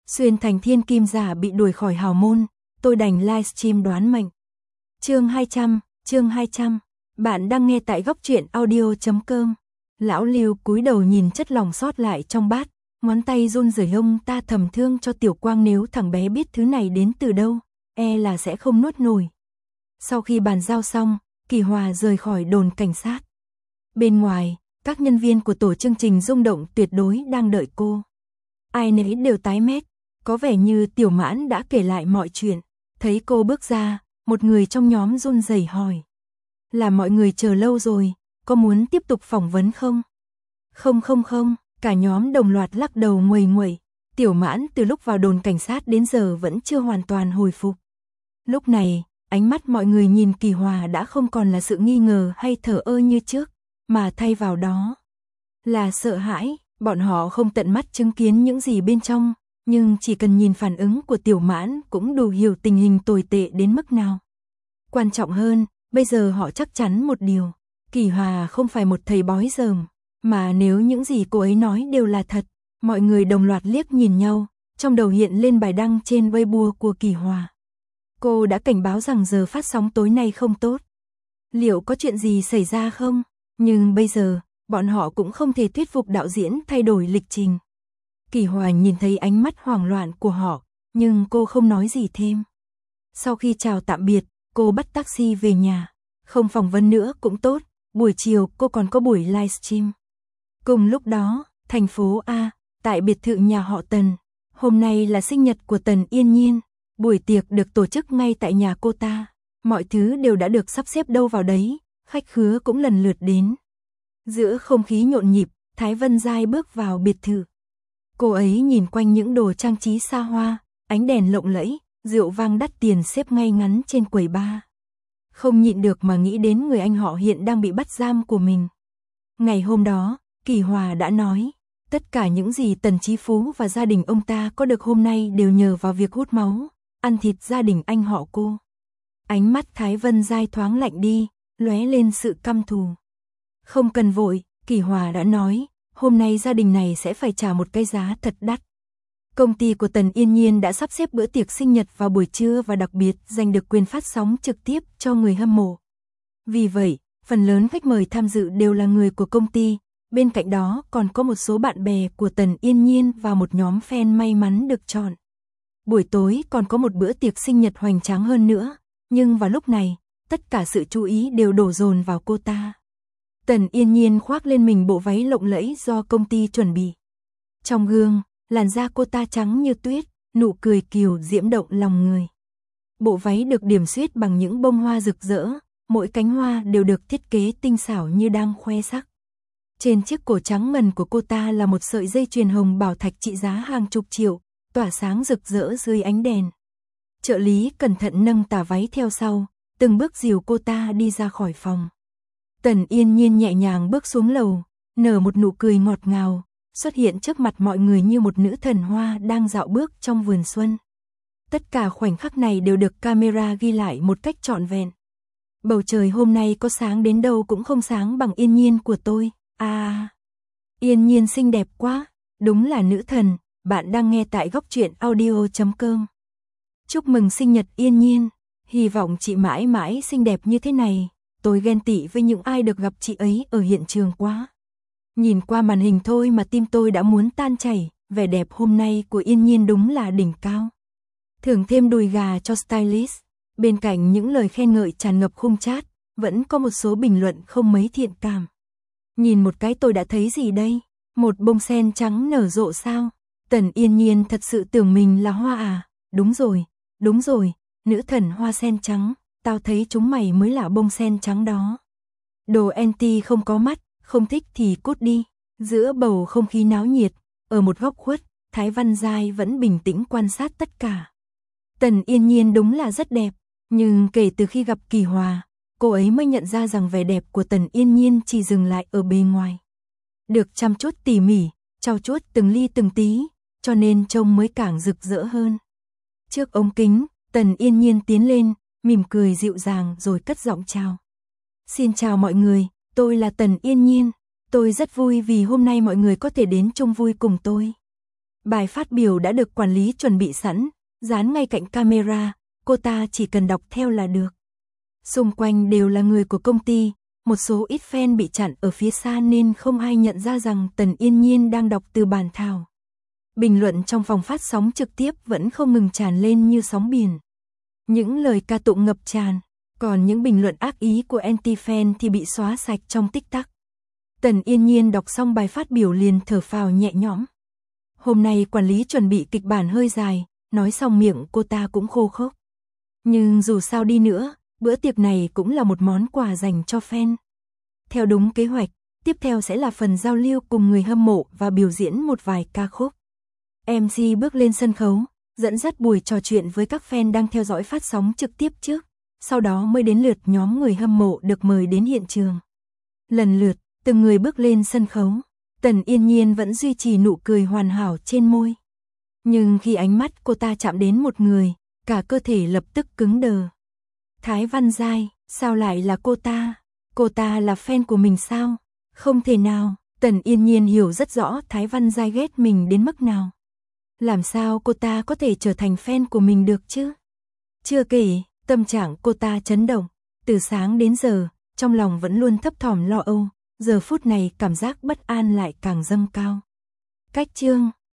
Xuyên thành thiên kim giả bị đuổi khỏi hào môn, tôi đành livestream đoán mệnh. Chương 200, bạn đang nghe tại góc truyện audio.com. Lão Lưu cúi đầu nhìn chất lỏng sót lại trong bát, ngón tay run rẩy, ông ta thầm thương cho Tiểu Quang, nếu thằng bé biết thứ này đến từ đâu, là sẽ không nuốt nổi. Sau khi bàn giao xong, Kỳ Hòa rời khỏi đồn cảnh sát. Bên ngoài, các nhân viên của tổ chương trình rung động tuyệt đối đang đợi cô. Ai nấy đều tái mét, có vẻ như Tiểu Mãn đã kể lại mọi chuyện. Thấy cô bước ra, một người trong nhóm run rẩy hỏi: "Là mọi người chờ lâu rồi, có muốn tiếp tục phỏng vấn không?" Không, cả nhóm đồng loạt lắc đầu nguầy nguậy. Tiểu Mãn từ lúc vào đồn cảnh sát đến giờ vẫn chưa hoàn toàn hồi phục. Lúc này, ánh mắt mọi người nhìn Kỳ Hòa đã không còn là sự nghi ngờ hay thờ ơ như trước, mà thay vào đó là sợ hãi. Bọn họ không tận mắt chứng kiến những gì bên trong, nhưng chỉ cần nhìn phản ứng của Tiểu Mãn cũng đủ hiểu tình hình tồi tệ đến mức nào. Quan trọng hơn, bây giờ họ chắc chắn một điều: Kỳ Hòa không phải một thầy bói dởm, mà nếu những gì cô ấy nói đều là thật. Mọi người đồng loạt liếc nhìn nhau, trong đầu hiện lên bài đăng trên Weibo của Kỳ Hòa. Cô đã cảnh báo rằng giờ phát sóng tối nay không tốt. Liệu có chuyện gì xảy ra không? Nhưng bây giờ, bọn họ cũng không thể thuyết phục đạo diễn thay đổi lịch trình. Kỳ Hòa nhìn thấy ánh mắt hoảng loạn của họ, nhưng cô không nói gì thêm. Sau khi chào tạm biệt, cô bắt taxi về nhà. Không phỏng vấn nữa cũng tốt, buổi chiều cô còn có buổi livestream. Cùng lúc đó, thành phố A, tại biệt thự nhà họ Tần. Hôm nay là sinh nhật của Tần Yên Nhiên. Buổi tiệc được tổ chức ngay tại nhà cô ta. Mọi thứ đều đã được sắp xếp đâu vào đấy, khách khứa cũng lần lượt đến. Giữa không khí nhộn nhịp, Thái Vân Giai bước vào biệt thự. Cô ấy nhìn quanh những đồ trang trí xa hoa, ánh đèn lộng lẫy, rượu vang đắt tiền xếp ngay ngắn trên quầy bar. Không nhịn được mà nghĩ đến người anh họ hiện đang bị bắt giam của mình. Ngày hôm đó, Kỳ Hòa đã nói, tất cả những gì Tần Chí Phú và gia đình ông ta có được hôm nay đều nhờ vào việc hút máu, ăn thịt gia đình anh họ cô. Ánh mắt Thái Vân Giai thoáng lạnh đi, lóe lên sự căm thù. Không cần vội, Kỳ Hòa đã nói, hôm nay gia đình này sẽ phải trả một cái giá thật đắt. Công ty của Tần Yên Nhiên đã sắp xếp bữa tiệc sinh nhật vào buổi trưa và đặc biệt giành được quyền phát sóng trực tiếp cho người hâm mộ. Vì vậy, phần lớn khách mời tham dự đều là người của công ty, bên cạnh đó còn có một số bạn bè của Tần Yên Nhiên và một nhóm fan may mắn được chọn. Buổi tối còn có một bữa tiệc sinh nhật hoành tráng hơn nữa, nhưng vào lúc này, tất cả sự chú ý đều đổ dồn vào cô ta. Tần Yên Nhiên khoác lên mình bộ váy lộng lẫy do công ty chuẩn bị. Trong gương, làn da cô ta trắng như tuyết, nụ cười kiều diễm động lòng người. Bộ váy được điểm xuyết bằng những bông hoa rực rỡ, mỗi cánh hoa đều được thiết kế tinh xảo như đang khoe sắc. Trên chiếc cổ trắng ngần của cô ta là một sợi dây chuyền hồng bảo thạch trị giá hàng chục triệu, tỏa sáng rực rỡ dưới ánh đèn. Trợ lý cẩn thận nâng tà váy theo sau, từng bước dìu cô ta đi ra khỏi phòng. Tần Yên Nhiên nhẹ nhàng bước xuống lầu, nở một nụ cười ngọt ngào, xuất hiện trước mặt mọi người như một nữ thần hoa đang dạo bước trong vườn xuân. Tất cả khoảnh khắc này đều được camera ghi lại một cách trọn vẹn. Bầu trời hôm nay có sáng đến đâu cũng không sáng bằng Yên Nhiên của tôi. Yên Nhiên xinh đẹp quá, đúng là nữ thần. Bạn đang nghe tại góc truyện audio.com. Chúc mừng sinh nhật Yên Nhiên, hy vọng chị mãi mãi xinh đẹp như thế này. Tôi ghen tị với những ai được gặp chị ấy ở hiện trường quá. Nhìn qua màn hình thôi mà tim tôi đã muốn tan chảy, vẻ đẹp hôm nay của Yên Nhiên đúng là đỉnh cao. Thưởng thêm đùi gà cho stylist. Bên cạnh những lời khen ngợi tràn ngập khung chat, vẫn có một số bình luận không mấy thiện cảm. Nhìn một cái tôi đã thấy gì đây? Một bông sen trắng nở rộ sao? Tần Yên Nhiên thật sự tưởng mình là hoa à? Đúng rồi, nữ thần hoa sen trắng, tao thấy chúng mày mới là bông sen trắng đó. Đồ anti không có mắt, không thích thì cút đi. Giữa bầu không khí náo nhiệt, ở một góc khuất, Thái Văn Giai vẫn bình tĩnh quan sát tất cả. Tần Yên Nhiên đúng là rất đẹp, nhưng kể từ khi gặp Kỳ Hòa, cô ấy mới nhận ra rằng vẻ đẹp của Tần Yên Nhiên chỉ dừng lại ở bề ngoài. Được chăm chút tỉ mỉ, trau chuốt từng ly từng tí, cho nên trông mới càng rực rỡ hơn. Trước ống kính, Tần Yên Nhiên tiến lên, mỉm cười dịu dàng rồi cất giọng chào. Xin chào mọi người, tôi là Tần Yên Nhiên. Tôi rất vui vì hôm nay mọi người có thể đến chung vui cùng tôi. Bài phát biểu đã được quản lý chuẩn bị sẵn, dán ngay cạnh camera, cô ta chỉ cần đọc theo là được. Xung quanh đều là người của công ty, một số ít fan bị chặn ở phía xa nên không ai nhận ra rằng Tần Yên Nhiên đang đọc từ bản thảo. Bình luận trong phòng phát sóng trực tiếp vẫn không ngừng tràn lên như sóng biển. Những lời ca tụng ngập tràn, còn những bình luận ác ý của anti-fan thì bị xóa sạch trong tích tắc. Tần Yên Nhiên đọc xong bài phát biểu liền thở phào nhẹ nhõm. Hôm nay quản lý chuẩn bị kịch bản hơi dài, nói xong miệng cô ta cũng khô khốc. Nhưng dù sao đi nữa, bữa tiệc này cũng là một món quà dành cho fan. Theo đúng kế hoạch, tiếp theo sẽ là phần giao lưu cùng người hâm mộ và biểu diễn một vài ca khúc. MC bước lên sân khấu, dẫn dắt buổi trò chuyện với các fan đang theo dõi phát sóng trực tiếp trước, sau đó mới đến lượt nhóm người hâm mộ được mời đến hiện trường. Lần lượt, từng người bước lên sân khấu, Tần Yên Nhiên vẫn duy trì nụ cười hoàn hảo trên môi. Nhưng khi ánh mắt cô ta chạm đến một người, cả cơ thể lập tức cứng đờ. Thái Văn Giai, sao lại là cô ta? Cô ta là fan của mình sao? Không thể nào, Tần Yên Nhiên hiểu rất rõ Thái Văn Giai ghét mình đến mức nào. Làm sao cô ta có thể trở thành fan của mình được chứ? Chưa kể, tâm trạng cô ta chấn động, từ sáng đến giờ, trong lòng vẫn luôn thấp thỏm lo âu, giờ phút này cảm giác bất an lại càng dâng cao. Cách chương